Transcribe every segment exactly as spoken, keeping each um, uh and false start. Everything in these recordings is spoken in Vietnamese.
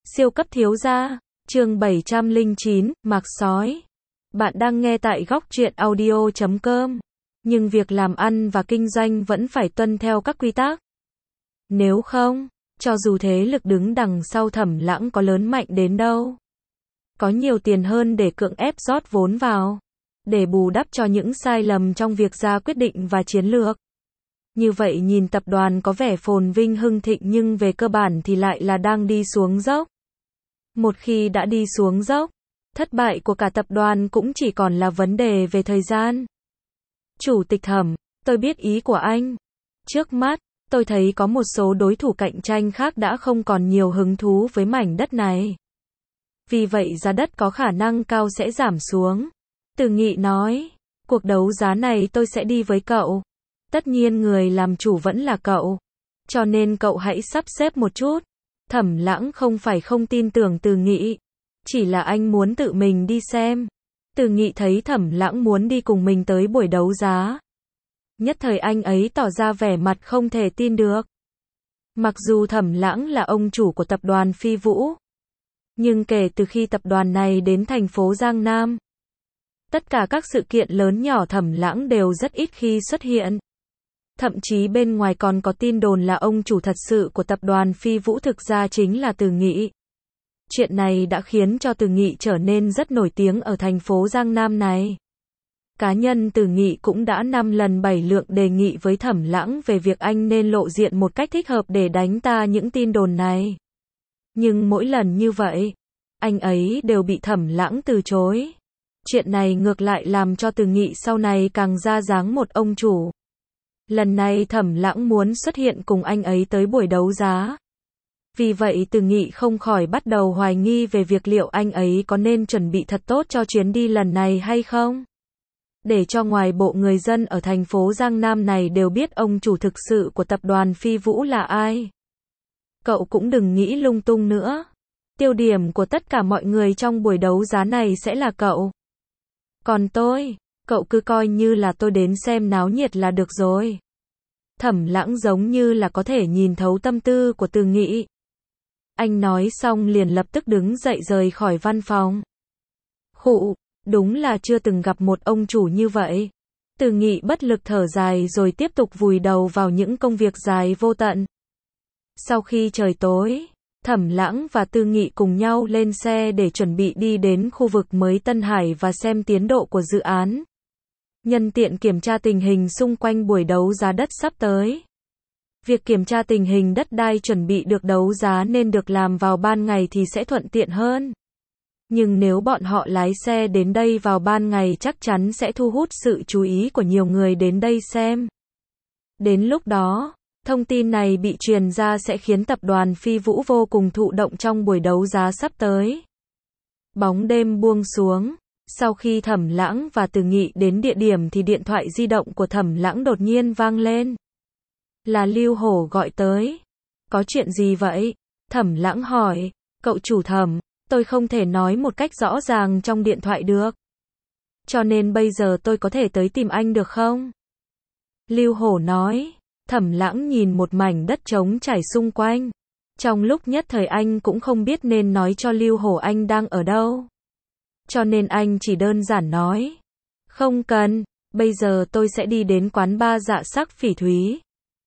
Siêu cấp thiếu gia, chương bảy trăm lẻ chín, Mạc Sói. Bạn đang nghe tại góc truyện audio chấm com. Nhưng việc làm ăn và kinh doanh vẫn phải tuân theo các quy tắc. Nếu không, cho dù thế lực đứng đằng sau Thẩm Lãng có lớn mạnh đến đâu, có nhiều tiền hơn để cưỡng ép rót vốn vào, để bù đắp cho những sai lầm trong việc ra quyết định và chiến lược. Như vậy nhìn tập đoàn có vẻ phồn vinh hưng thịnh nhưng về cơ bản thì lại là đang đi xuống dốc. Một khi đã đi xuống dốc, thất bại của cả tập đoàn cũng chỉ còn là vấn đề về thời gian. Chủ tịch Thẩm, tôi biết ý của anh. Trước mắt, tôi thấy có một số đối thủ cạnh tranh khác đã không còn nhiều hứng thú với mảnh đất này. Vì vậy giá đất có khả năng cao sẽ giảm xuống. Từ Nghị nói, cuộc đấu giá này tôi sẽ đi với cậu. Tất nhiên người làm chủ vẫn là cậu. Cho nên cậu hãy sắp xếp một chút. Thẩm Lãng không phải không tin tưởng Từ Nghị. Chỉ là anh muốn tự mình đi xem. Từ Nghị thấy Thẩm Lãng muốn đi cùng mình tới buổi đấu giá. Nhất thời anh ấy tỏ ra vẻ mặt không thể tin được. Mặc dù Thẩm Lãng là ông chủ của tập đoàn Phi Vũ. Nhưng kể từ khi tập đoàn này đến thành phố Giang Nam, tất cả các sự kiện lớn nhỏ Thẩm Lãng đều rất ít khi xuất hiện. Thậm chí bên ngoài còn có tin đồn là ông chủ thật sự của tập đoàn Phi Vũ thực ra chính là Từ Nghị. Chuyện này đã khiến cho Từ Nghị trở nên rất nổi tiếng ở thành phố Giang Nam này. Cá nhân Từ Nghị cũng đã năm lần bảy lượt đề nghị với Thẩm Lãng về việc anh nên lộ diện một cách thích hợp để đánh ta những tin đồn này. Nhưng mỗi lần như vậy, anh ấy đều bị Thẩm Lãng từ chối. Chuyện này ngược lại làm cho Từ Nghị sau này càng ra dáng một ông chủ. Lần này Thẩm Lãng muốn xuất hiện cùng anh ấy tới buổi đấu giá. Vì vậy Từ Nghị không khỏi bắt đầu hoài nghi về việc liệu anh ấy có nên chuẩn bị thật tốt cho chuyến đi lần này hay không. Để cho ngoài bộ người dân ở thành phố Giang Nam này đều biết ông chủ thực sự của tập đoàn Phi Vũ là ai. Cậu cũng đừng nghĩ lung tung nữa. Tiêu điểm của tất cả mọi người trong buổi đấu giá này sẽ là cậu. Còn tôi, cậu cứ coi như là tôi đến xem náo nhiệt là được rồi. Thẩm Lãng giống như là có thể nhìn thấu tâm tư của Từ Nghị. Anh nói xong liền lập tức đứng dậy rời khỏi văn phòng. Khụ, đúng là chưa từng gặp một ông chủ như vậy. Từ Nghị bất lực thở dài rồi tiếp tục vùi đầu vào những công việc dài vô tận. Sau khi trời tối, Thẩm Lãng và Từ Nghị cùng nhau lên xe để chuẩn bị đi đến khu vực mới Tân Hải và xem tiến độ của dự án. Nhân tiện kiểm tra tình hình xung quanh buổi đấu giá đất sắp tới. Việc kiểm tra tình hình đất đai chuẩn bị được đấu giá nên được làm vào ban ngày thì sẽ thuận tiện hơn. Nhưng nếu bọn họ lái xe đến đây vào ban ngày chắc chắn sẽ thu hút sự chú ý của nhiều người đến đây xem. Đến lúc đó, thông tin này bị truyền ra sẽ khiến tập đoàn Phi Vũ vô cùng thụ động trong buổi đấu giá sắp tới. Bóng đêm buông xuống. Sau khi Thẩm Lãng và Từ Nghị đến địa điểm thì điện thoại di động của Thẩm Lãng đột nhiên vang lên. Là Lưu Hổ gọi tới. Có chuyện gì vậy? Thẩm Lãng hỏi. Cậu chủ Thẩm, tôi không thể nói một cách rõ ràng trong điện thoại được. Cho nên bây giờ tôi có thể tới tìm anh được không? Lưu Hổ nói. Thẩm Lãng nhìn một mảnh đất trống trải xung quanh. Trong lúc nhất thời anh cũng không biết nên nói cho Lưu Hổ anh đang ở đâu. Cho nên anh chỉ đơn giản nói. Không cần, bây giờ tôi sẽ đi đến quán bar Dạ Sắc Phỉ Thúy.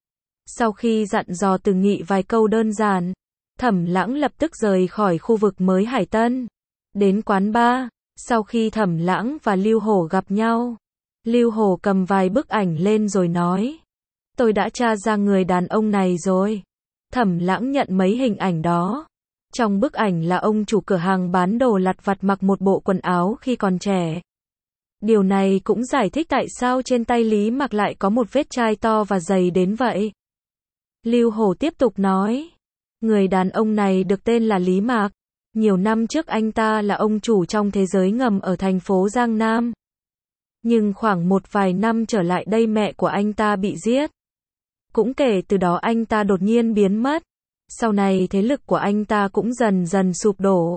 Sau khi dặn dò Từ Nghị vài câu đơn giản, Thẩm Lãng lập tức rời khỏi khu vực mới Hải Tân. Đến quán bar, sau khi Thẩm Lãng và Lưu Hổ gặp nhau, Lưu Hổ cầm vài bức ảnh lên rồi nói. Tôi đã tra ra người đàn ông này rồi. Thẩm Lãng nhận mấy hình ảnh đó. Trong bức ảnh là ông chủ cửa hàng bán đồ lặt vặt mặc một bộ quần áo khi còn trẻ. Điều này cũng giải thích tại sao trên tay Lý Mạc lại có một vết chai to và dày đến vậy. Lưu Hổ tiếp tục nói. Người đàn ông này được tên là Lý Mạc. Nhiều năm trước anh ta là ông chủ trong thế giới ngầm ở thành phố Giang Nam. Nhưng khoảng một vài năm trở lại đây mẹ của anh ta bị giết. Cũng kể từ đó anh ta đột nhiên biến mất. Sau này thế lực của anh ta cũng dần dần sụp đổ.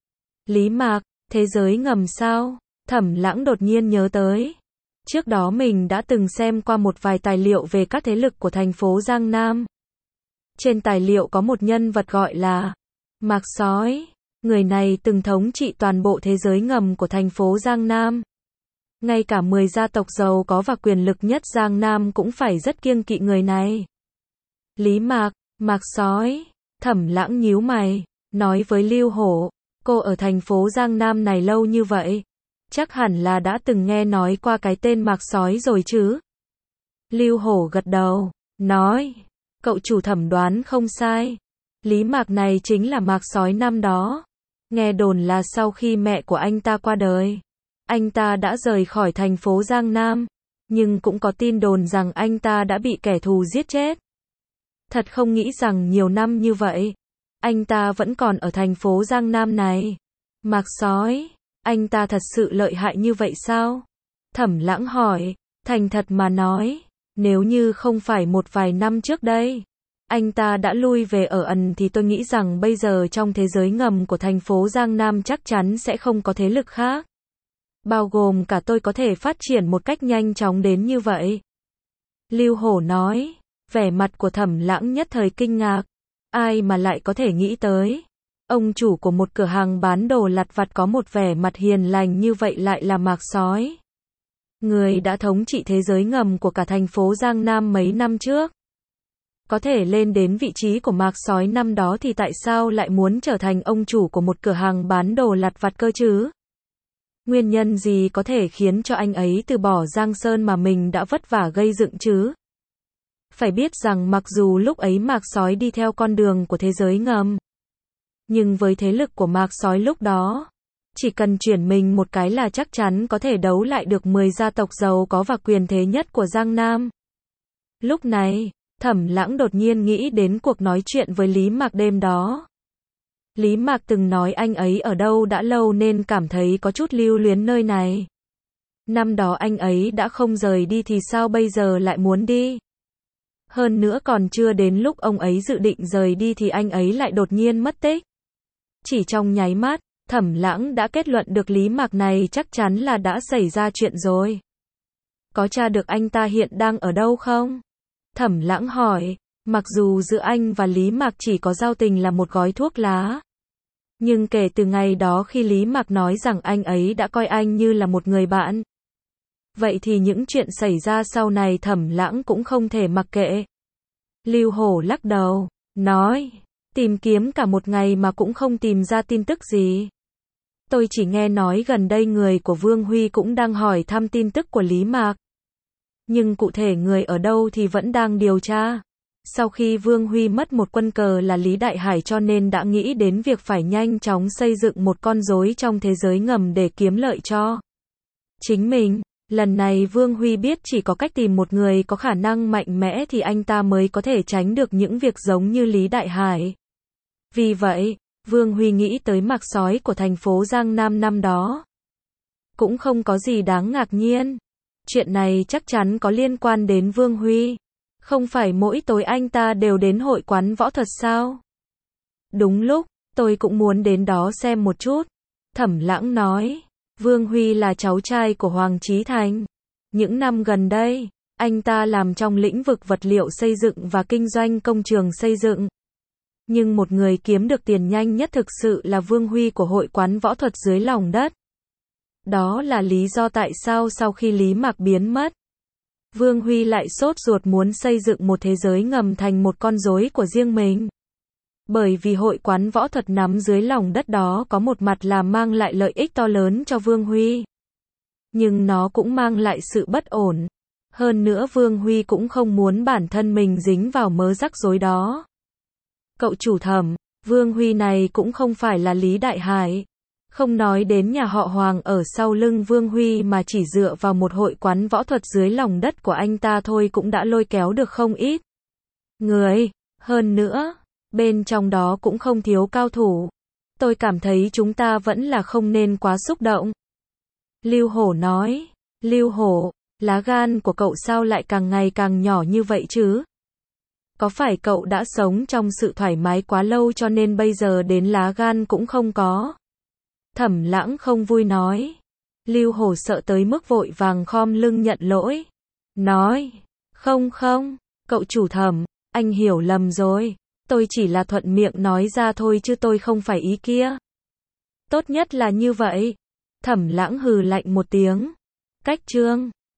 Lý Mạc, thế giới ngầm sao? Thẩm Lãng đột nhiên nhớ tới. Trước đó mình đã từng xem qua một vài tài liệu về các thế lực của thành phố Giang Nam. Trên tài liệu có một nhân vật gọi là Mạc Sói, người này từng thống trị toàn bộ thế giới ngầm của thành phố Giang Nam. Ngay cả mười gia tộc giàu có và quyền lực nhất Giang Nam cũng phải rất kiêng kỵ người này. Lý Mạc, Mạc Sói, Thẩm Lãng nhíu mày, nói với Lưu Hổ, cô ở thành phố Giang Nam này lâu như vậy, chắc hẳn là đã từng nghe nói qua cái tên Mạc Sói rồi chứ. Lưu Hổ gật đầu, nói, cậu chủ Thẩm đoán không sai. Lý Mạc này chính là Mạc Sói năm đó. Nghe đồn là sau khi mẹ của anh ta qua đời, anh ta đã rời khỏi thành phố Giang Nam, nhưng cũng có tin đồn rằng anh ta đã bị kẻ thù giết chết. Thật không nghĩ rằng nhiều năm như vậy, anh ta vẫn còn ở thành phố Giang Nam này. Mạc Sói, anh ta thật sự lợi hại như vậy sao? Thẩm Lãng hỏi, thành thật mà nói, nếu như không phải một vài năm trước đây, anh ta đã lui về ở ẩn thì tôi nghĩ rằng bây giờ trong thế giới ngầm của thành phố Giang Nam chắc chắn sẽ không có thế lực khác. Bao gồm cả tôi có thể phát triển một cách nhanh chóng đến như vậy. Lưu Hổ nói, vẻ mặt của Thẩm Lãng nhất thời kinh ngạc. Ai mà lại có thể nghĩ tới. Ông chủ của một cửa hàng bán đồ lặt vặt có một vẻ mặt hiền lành như vậy lại là Mạc Sói. Người đã thống trị thế giới ngầm của cả thành phố Giang Nam mấy năm trước. Có thể lên đến vị trí của Mạc Sói năm đó thì tại sao lại muốn trở thành ông chủ của một cửa hàng bán đồ lặt vặt cơ chứ? Nguyên nhân gì có thể khiến cho anh ấy từ bỏ Giang Sơn mà mình đã vất vả gây dựng chứ? Phải biết rằng mặc dù lúc ấy Mạc Sói đi theo con đường của thế giới ngầm, nhưng với thế lực của Mạc Sói lúc đó, chỉ cần chuyển mình một cái là chắc chắn có thể đấu lại được mười gia tộc giàu có và quyền thế nhất của Giang Nam. Lúc này, Thẩm Lãng đột nhiên nghĩ đến cuộc nói chuyện với Lý Mạc đêm đó. Lý Mạc từng nói anh ấy ở đâu đã lâu nên cảm thấy có chút lưu luyến nơi này. Năm đó anh ấy đã không rời đi thì sao bây giờ lại muốn đi? Hơn nữa còn chưa đến lúc ông ấy dự định rời đi thì anh ấy lại đột nhiên mất tích. Chỉ trong nháy mắt, Thẩm Lãng đã kết luận được Lý Mạc này chắc chắn là đã xảy ra chuyện rồi. Có tra được anh ta hiện đang ở đâu không? Thẩm Lãng hỏi, mặc dù giữa anh và Lý Mạc chỉ có giao tình là một gói thuốc lá. Nhưng kể từ ngày đó khi Lý Mạc nói rằng anh ấy đã coi anh như là một người bạn. Vậy thì những chuyện xảy ra sau này Thẩm Lãng cũng không thể mặc kệ. Lưu Hổ lắc đầu, nói, tìm kiếm cả một ngày mà cũng không tìm ra tin tức gì. Tôi chỉ nghe nói gần đây người của Vương Huy cũng đang hỏi thăm tin tức của Lý Mạc. Nhưng cụ thể người ở đâu thì vẫn đang điều tra. Sau khi Vương Huy mất một quân cờ là Lý Đại Hải cho nên đã nghĩ đến việc phải nhanh chóng xây dựng một con rối trong thế giới ngầm để kiếm lợi cho chính mình. Lần này Vương Huy biết chỉ có cách tìm một người có khả năng mạnh mẽ thì anh ta mới có thể tránh được những việc giống như Lý Đại Hải. Vì vậy, Vương Huy nghĩ tới Mạc Sói của thành phố Giang Nam năm đó. Cũng không có gì đáng ngạc nhiên. Chuyện này chắc chắn có liên quan đến Vương Huy. Không phải mỗi tối anh ta đều đến hội quán võ thuật sao? Đúng lúc, tôi cũng muốn đến đó xem một chút. Thẩm Lãng nói, Vương Huy là cháu trai của Hoàng Chí Thành. Những năm gần đây, anh ta làm trong lĩnh vực vật liệu xây dựng và kinh doanh công trường xây dựng. Nhưng một người kiếm được tiền nhanh nhất thực sự là Vương Huy của hội quán võ thuật dưới lòng đất. Đó là lý do tại sao sau khi Lý Mạc biến mất, Vương Huy lại sốt ruột muốn xây dựng một thế giới ngầm thành một con rối của riêng mình. Bởi vì hội quán võ thuật nằm dưới lòng đất đó có một mặt là mang lại lợi ích to lớn cho Vương Huy. Nhưng nó cũng mang lại sự bất ổn. Hơn nữa Vương Huy cũng không muốn bản thân mình dính vào mớ rắc rối đó. Cậu chủ Thẩm, Vương Huy này cũng không phải là Lý Đại Hải. Không nói đến nhà họ Hoàng ở sau lưng Vương Huy mà chỉ dựa vào một hội quán võ thuật dưới lòng đất của anh ta thôi cũng đã lôi kéo được không ít người. Hơn nữa, bên trong đó cũng không thiếu cao thủ. Tôi cảm thấy chúng ta vẫn là không nên quá xúc động. Lưu Hổ nói, Lưu Hổ, lá gan của cậu sao lại càng ngày càng nhỏ như vậy chứ? Có phải cậu đã sống trong sự thoải mái quá lâu cho nên bây giờ đến lá gan cũng không có? Thẩm Lãng không vui nói. Lưu Hổ sợ tới mức vội vàng khom lưng nhận lỗi. Nói, không không, cậu chủ Thẩm, anh hiểu lầm rồi. Tôi chỉ là thuận miệng nói ra thôi chứ tôi không phải ý kia. Tốt nhất là như vậy. Thẩm Lãng hừ lạnh một tiếng. Cách chương